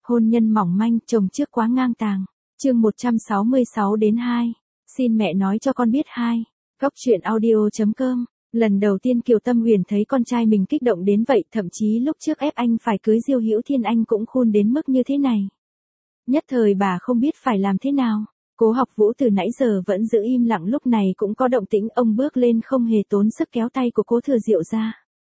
Hôn nhân mỏng manh, chồng trước quá ngang tàng. Chương 166 đến 2. Xin mẹ nói cho con biết 2. Góc truyện audio.com. Lần đầu tiên Kiều Tâm Huyền thấy con trai mình kích động đến vậy, thậm chí lúc trước ép anh phải cưới Diêu Hữu Thiên anh cũng khôn đến mức như thế này. Nhất thời bà không biết phải làm thế nào. Cố Học Vũ từ nãy giờ vẫn giữ im lặng, lúc này cũng có động tĩnh, ông bước lên không hề tốn sức kéo tay của Cố Thừa Diệu ra.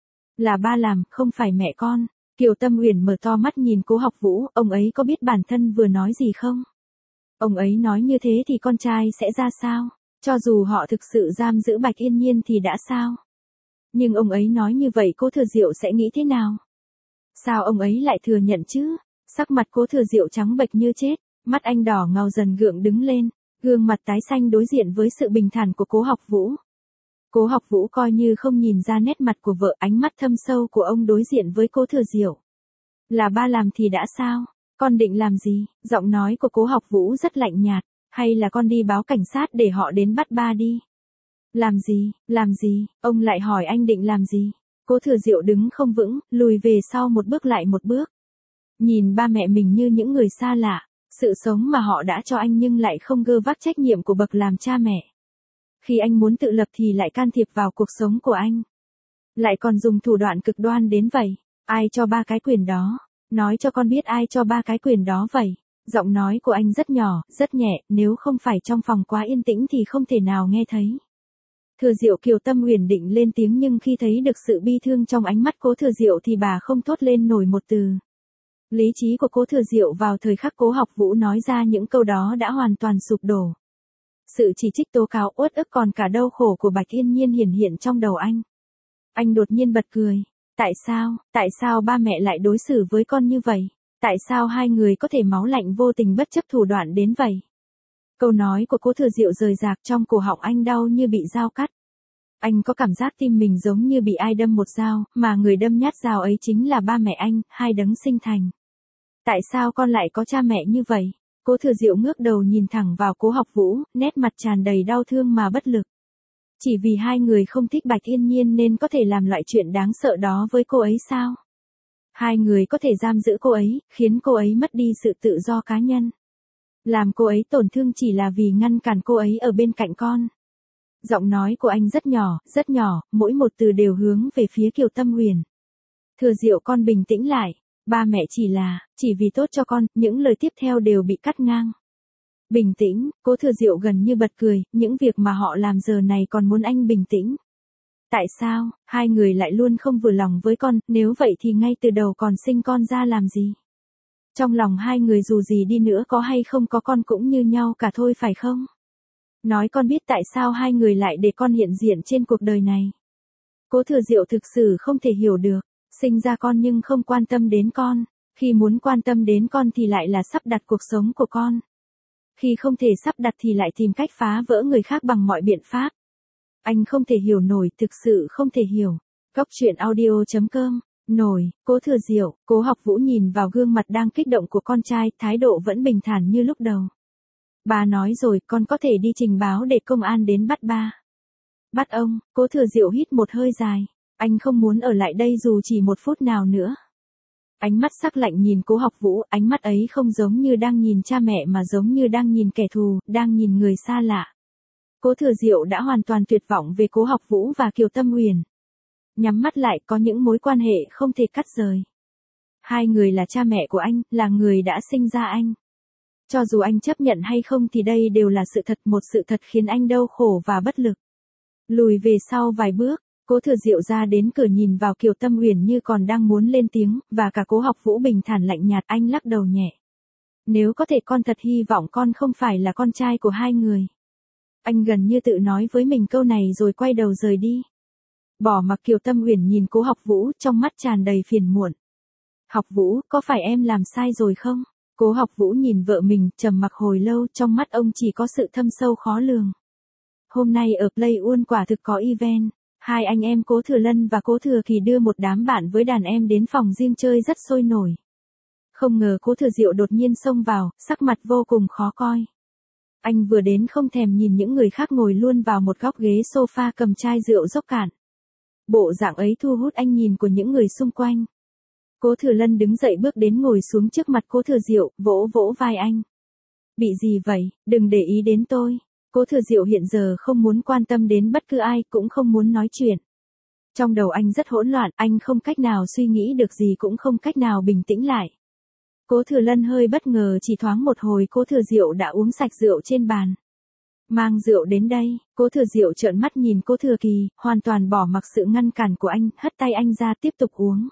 Là ba làm, không phải mẹ con. Kiều Tâm Huyền mở to mắt nhìn Cố Học Vũ, ông ấy có biết bản thân vừa nói gì không? Ông ấy nói như thế thì con trai sẽ ra sao? Cho dù họ thực sự giam giữ Bạch Yên Nhiên thì đã sao? Nhưng ông ấy nói như vậy Cố Thừa Diệu sẽ nghĩ thế nào? Sao ông ấy lại thừa nhận chứ? Sắc mặt Cố Thừa Diệu trắng bệch như chết, mắt anh đỏ ngầu dần gượng đứng lên, gương mặt tái xanh đối diện với sự bình thản của Cố Học Vũ. Cố Học Vũ coi như không nhìn ra nét mặt của vợ, ánh mắt thâm sâu của ông đối diện với Cố Thừa Diệu. Là ba làm thì đã sao? Con định làm gì? Giọng nói của Cố Học Vũ rất lạnh nhạt. Hay là con đi báo cảnh sát để họ đến bắt ba đi? Làm gì? Làm gì? Ông lại hỏi anh định làm gì? Cố Thừa Diệu đứng không vững, lùi về sau một bước lại một bước. Nhìn ba mẹ mình như những người xa lạ, sự sống mà họ đã cho anh nhưng lại không gơ vác trách nhiệm của bậc làm cha mẹ. Khi anh muốn tự lập thì lại can thiệp vào cuộc sống của anh. Lại còn dùng thủ đoạn cực đoan đến vậy. Ai cho ba cái quyền đó? Nói cho con biết ai cho ba cái quyền đó vậy? Giọng nói của anh rất nhỏ, rất nhẹ, nếu không phải trong phòng quá yên tĩnh thì không thể nào nghe thấy. Thừa Diệu Kiều Tâm Huyền định lên tiếng nhưng khi thấy được sự bi thương trong ánh mắt Cố Thừa Diệu thì bà không thốt lên nổi một từ. Lý trí của Cố Thừa Diệu vào thời khắc Cố Học Vũ nói ra những câu đó đã hoàn toàn sụp đổ. Sự chỉ trích tố cáo uất ức còn cả đau khổ của Bạch Yên Nhiên hiển hiện trong đầu anh. Anh đột nhiên bật cười. Tại sao ba mẹ lại đối xử với con như vậy? Tại sao hai người có thể máu lạnh vô tình bất chấp thủ đoạn đến vậy? Câu nói của Cố Thừa Diệu rời rạc trong cổ họng anh đau như bị dao cắt. Anh có cảm giác tim mình giống như bị ai đâm một dao, mà người đâm nhát dao ấy chính là ba mẹ anh, hai đấng sinh thành. Tại sao con lại có cha mẹ như vậy? Cố Thừa Diệu ngước đầu nhìn thẳng vào Cố Học Vũ, nét mặt tràn đầy đau thương mà bất lực. Chỉ vì hai người không thích Bạch Yên Nhiên nên có thể làm loại chuyện đáng sợ đó với cô ấy sao? Hai người có thể giam giữ cô ấy, khiến cô ấy mất đi sự tự do cá nhân. Làm cô ấy tổn thương chỉ là vì ngăn cản cô ấy ở bên cạnh con. Giọng nói của anh rất nhỏ, mỗi một từ đều hướng về phía Kiều Tâm Huyền. Thừa Diệu con bình tĩnh lại, ba mẹ chỉ vì tốt cho con, những lời tiếp theo đều bị cắt ngang. Bình tĩnh, Cố Thừa Diệu gần như bật cười, những việc mà họ làm giờ này còn muốn anh bình tĩnh. Tại sao, hai người lại luôn không vừa lòng với con, nếu vậy thì ngay từ đầu còn sinh con ra làm gì? Trong lòng hai người dù gì đi nữa có hay không có con cũng như nhau cả thôi phải không? Nói con biết tại sao hai người lại để con hiện diện trên cuộc đời này. Cố Thừa Diệu thực sự không thể hiểu được, sinh ra con nhưng không quan tâm đến con, khi muốn quan tâm đến con thì lại là sắp đặt cuộc sống của con. Khi không thể sắp đặt thì lại tìm cách phá vỡ người khác bằng mọi biện pháp. Anh không thể hiểu nổi, thực sự không thể hiểu. Góc truyện audio.com. Cố Thừa Diệu, Cố Học Vũ nhìn vào gương mặt đang kích động của con trai, thái độ vẫn bình thản như lúc đầu. Bà nói rồi, con có thể đi trình báo để công an đến bắt ba. Bắt ông? Cố Thừa Diệu hít một hơi dài. Anh không muốn ở lại đây dù chỉ một phút nào nữa. Ánh mắt sắc lạnh nhìn Cố Học Vũ, ánh mắt ấy không giống như đang nhìn cha mẹ mà giống như đang nhìn kẻ thù, đang nhìn người xa lạ. Cố Thừa Diệu đã hoàn toàn tuyệt vọng về Cố Học Vũ và Kiều Tâm Huyền. Nhắm mắt lại, có những mối quan hệ không thể cắt rời. Hai người là cha mẹ của anh, là người đã sinh ra anh. Cho dù anh chấp nhận hay không thì đây đều là sự thật, một sự thật khiến anh đau khổ và bất lực. Lùi về sau vài bước, Cố Thừa Diệu ra đến cửa nhìn vào Kiều Tâm Huyền như còn đang muốn lên tiếng, và cả Cố Học Vũ bình thản lạnh nhạt, anh lắc đầu nhẹ. Nếu có thể con thật hy vọng con không phải là con trai của hai người. Anh gần như tự nói với mình câu này rồi quay đầu rời đi. Bỏ mặc Kiều Tâm Huyền nhìn Cố Học Vũ, trong mắt tràn đầy phiền muộn. Học Vũ, có phải em làm sai rồi không? Cố Học Vũ nhìn vợ mình, trầm mặc hồi lâu, trong mắt ông chỉ có sự thâm sâu khó lường. Hôm nay ở Playwood quả thực có event. Hai anh em Cố Thừa Lân và Cố Thừa Kỳ đưa một đám bạn với đàn em đến phòng riêng chơi rất sôi nổi. Không ngờ Cố Thừa Diệu đột nhiên xông vào, sắc mặt vô cùng khó coi. Anh vừa đến không thèm nhìn những người khác ngồi luôn vào một góc ghế sofa cầm chai rượu dốc cạn. Bộ dạng ấy thu hút ánh nhìn của những người xung quanh. Cố Thừa Lân đứng dậy bước đến ngồi xuống trước mặt Cố Thừa Diệu, vỗ vỗ vai anh. Bị gì vậy, đừng để ý đến tôi. Cố Thừa Diệu hiện giờ không muốn quan tâm đến bất cứ ai, cũng không muốn nói chuyện. Trong đầu anh rất hỗn loạn, anh không cách nào suy nghĩ được gì, cũng không cách nào bình tĩnh lại. Cố Thừa Lân hơi bất ngờ, chỉ thoáng một hồi Cố Thừa Diệu đã uống sạch rượu trên bàn. Mang rượu đến đây. Cố Thừa Diệu trợn mắt nhìn Cố Thừa Kỳ, hoàn toàn bỏ mặc sự ngăn cản của anh, hất tay anh ra tiếp tục uống.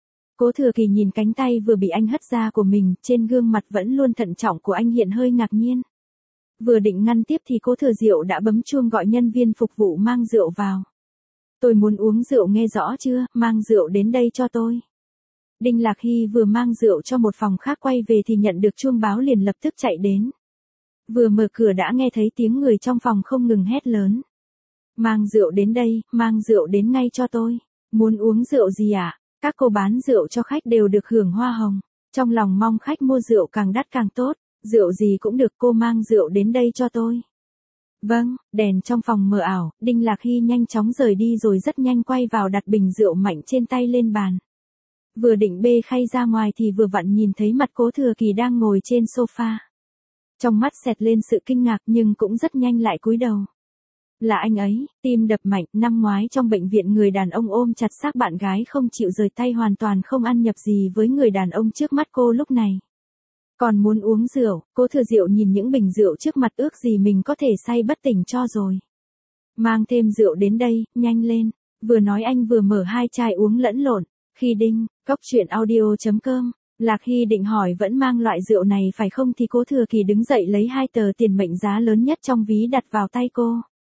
Cố Thừa Kỳ nhìn cánh tay vừa bị anh hất ra của mình, trên gương mặt vẫn luôn thận trọng của anh hiện hơi ngạc nhiên. Vừa định ngăn tiếp thì Cố Thừa Diệu đã bấm chuông gọi nhân viên phục vụ mang rượu vào. Tôi muốn uống rượu, nghe rõ chưa, mang rượu đến đây cho tôi. Đinh Lạc Hy vừa mang rượu cho một phòng khác quay về thì nhận được chuông báo, liền lập tức chạy đến. Vừa mở cửa đã nghe thấy tiếng người trong phòng không ngừng hét lớn. Mang rượu đến đây, mang rượu đến ngay cho tôi. Muốn uống rượu gì ạ? Các cô bán rượu cho khách đều được hưởng hoa hồng. Trong lòng mong khách mua rượu càng đắt càng tốt. Rượu gì cũng được, cô mang rượu đến đây cho tôi. Vâng, đèn trong phòng mờ ảo, Đinh Lạc Hy nhanh chóng rời đi rồi rất nhanh quay vào đặt bình rượu mạnh trên tay lên bàn. Vừa định bê khay ra ngoài thì vừa vặn nhìn thấy mặt Cố Thừa Kỳ đang ngồi trên sofa. Trong mắt xẹt lên sự kinh ngạc nhưng cũng rất nhanh lại cúi đầu. Là anh ấy, tim đập mạnh, năm ngoái trong bệnh viện người đàn ông ôm chặt xác bạn gái không chịu rời tay, hoàn toàn không ăn nhập gì với người đàn ông trước mắt cô lúc này. Còn muốn uống rượu, Cố Thừa Diệu nhìn những bình rượu trước mặt ước gì mình có thể say bất tỉnh cho rồi. Mang thêm rượu đến đây, nhanh lên. Vừa nói anh vừa mở hai chai uống lẫn lộn. Khi đinh, cóc truyện audio.com, Lạc Hy định hỏi vẫn mang loại rượu này phải không thì Cố Thừa Kỳ đứng dậy lấy 2 tờ tiền mệnh giá lớn nhất trong ví đặt vào tay cô.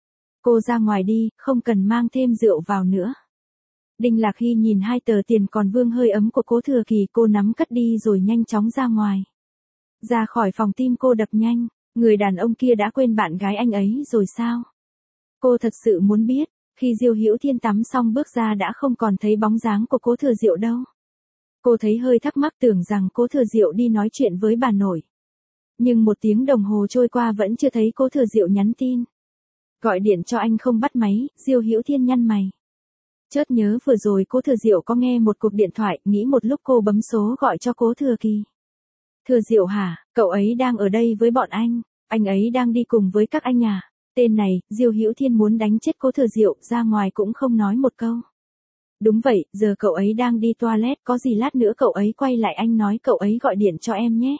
Cô ra ngoài đi, không cần mang thêm rượu vào nữa. Đinh Lạc Hy nhìn 2 tờ tiền còn vương hơi ấm của Cố Thừa Kỳ, cô nắm cất đi rồi nhanh chóng ra ngoài. Ra khỏi phòng tim cô đập nhanh, người đàn ông kia đã quên bạn gái anh ấy rồi sao? Cô thật sự muốn biết, khi Diêu Hữu Thiên tắm xong bước ra đã không còn thấy bóng dáng của Cố Thừa Diệu đâu. Cô thấy hơi thắc mắc, tưởng rằng Cố Thừa Diệu đi nói chuyện với bà nội. Nhưng 1 tiếng đồng hồ trôi qua vẫn chưa thấy Cố Thừa Diệu nhắn tin. Gọi điện cho anh không bắt máy, Diêu Hữu Thiên nhăn mày. Chợt nhớ vừa rồi Cố Thừa Diệu có nghe một cuộc điện thoại, nghĩ một lúc cô bấm số gọi cho Cố Thừa Kỳ. Thừa Diệu hả, cậu ấy đang ở đây với bọn anh ấy đang đi cùng với các anh à? Tên này, Diêu Hữu Thiên muốn đánh chết Cố Thừa Diệu, ra ngoài cũng không nói một câu. Đúng vậy, giờ cậu ấy đang đi toilet, có gì lát nữa cậu ấy quay lại anh nói cậu ấy gọi điện cho em nhé.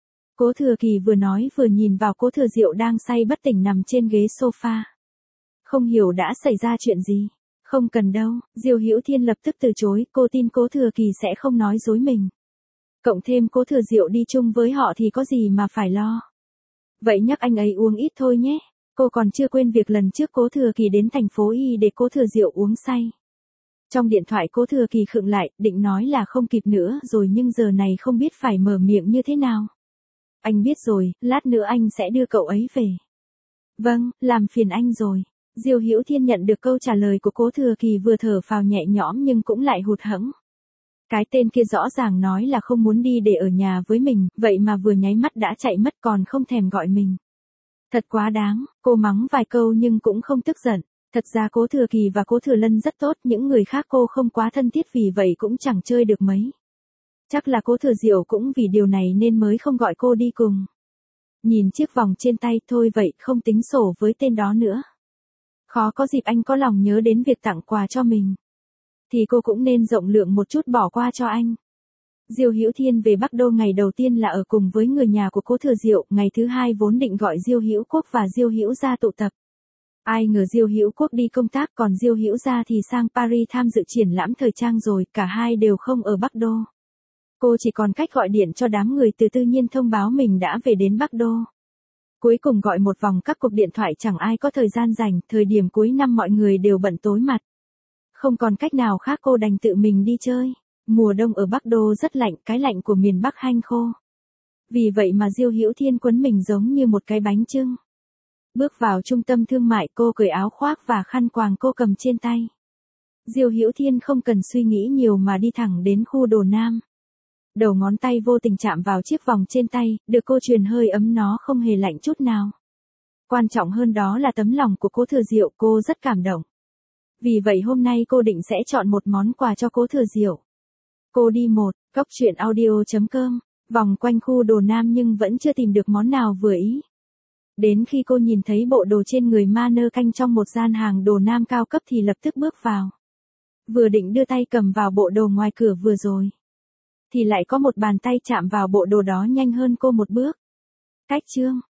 Cố Thừa Kỳ vừa nói vừa nhìn vào Cố Thừa Diệu đang say bất tỉnh nằm trên ghế sofa. Không hiểu đã xảy ra chuyện gì. Không cần đâu, Diêu Hữu Thiên lập tức từ chối, cô tin Cố Thừa Kỳ sẽ không nói dối mình. Cộng thêm Cố Thừa Diệu đi chung với họ thì có gì mà phải lo. Vậy nhắc anh ấy uống ít thôi nhé. Cô còn chưa quên việc lần trước Cố Thừa Kỳ đến thành phố Y để Cố Thừa Diệu uống say. Trong điện thoại Cố Thừa Kỳ khựng lại, định nói là không kịp nữa rồi nhưng giờ này không biết phải mở miệng như thế nào. Anh biết rồi, lát nữa anh sẽ đưa cậu ấy về. Vâng, làm phiền anh rồi. Diêu Hữu Thiên nhận được câu trả lời của Cố Thừa Kỳ vừa thở phào nhẹ nhõm nhưng cũng lại hụt hẫng. Cái tên kia rõ ràng nói là không muốn đi để ở nhà với mình, vậy mà vừa nháy mắt đã chạy mất còn không thèm gọi mình. Thật quá đáng, cô mắng vài câu nhưng cũng không tức giận. Thật ra Cố Thừa Kỳ và Cố Thừa Lân rất tốt, những người khác cô không quá thân thiết vì vậy cũng chẳng chơi được mấy. Chắc là Cố Thừa Diệu cũng vì điều này nên mới không gọi cô đi cùng. Nhìn chiếc vòng trên tay, thôi vậy, không tính sổ với tên đó nữa. Khó có dịp anh có lòng nhớ đến việc tặng quà cho mình. Thì cô cũng nên rộng lượng một chút bỏ qua cho anh. Diêu Hữu Thiên về Bắc Đô ngày đầu tiên là ở cùng với người nhà của Cố Thừa Diệu, ngày thứ hai vốn định gọi Diêu Hữu Quốc và Diêu Hữu Gia tụ tập. Ai ngờ Diêu Hữu Quốc đi công tác còn Diêu Hữu Gia thì sang Paris tham dự triển lãm thời trang rồi, cả hai đều không ở Bắc Đô. Cô chỉ còn cách gọi điện cho đám người từ Tự Nhiên thông báo mình đã về đến Bắc Đô. Cuối cùng gọi một vòng các cuộc điện thoại chẳng ai có thời gian rảnh, thời điểm cuối năm mọi người đều bận tối mặt. Không còn cách nào khác cô đành tự mình đi chơi. Mùa đông ở Bắc Đô rất lạnh, cái lạnh của miền Bắc hanh khô. Vì vậy mà Diêu Hữu Thiên quấn mình giống như một cái bánh chưng. Bước vào trung tâm thương mại, cô cởi áo khoác và khăn quàng cô cầm trên tay. Diêu Hữu Thiên không cần suy nghĩ nhiều mà đi thẳng đến khu đồ nam. Đầu ngón tay vô tình chạm vào chiếc vòng trên tay, được cô truyền hơi ấm, nó không hề lạnh chút nào. Quan trọng hơn đó là tấm lòng của Cố Thừa Diệu, cô rất cảm động. Vì vậy hôm nay cô định sẽ chọn một món quà cho Cố Thừa Diệu. Cô đi một, góc truyện audio.com, vòng quanh khu đồ nam nhưng vẫn chưa tìm được món nào vừa ý. Đến khi cô nhìn thấy bộ đồ trên người mannequin trong một gian hàng đồ nam cao cấp thì lập tức bước vào. Vừa định đưa tay cầm vào bộ đồ ngoài cửa vừa rồi, thì lại có một bàn tay chạm vào bộ đồ đó nhanh hơn cô một bước. Cách chương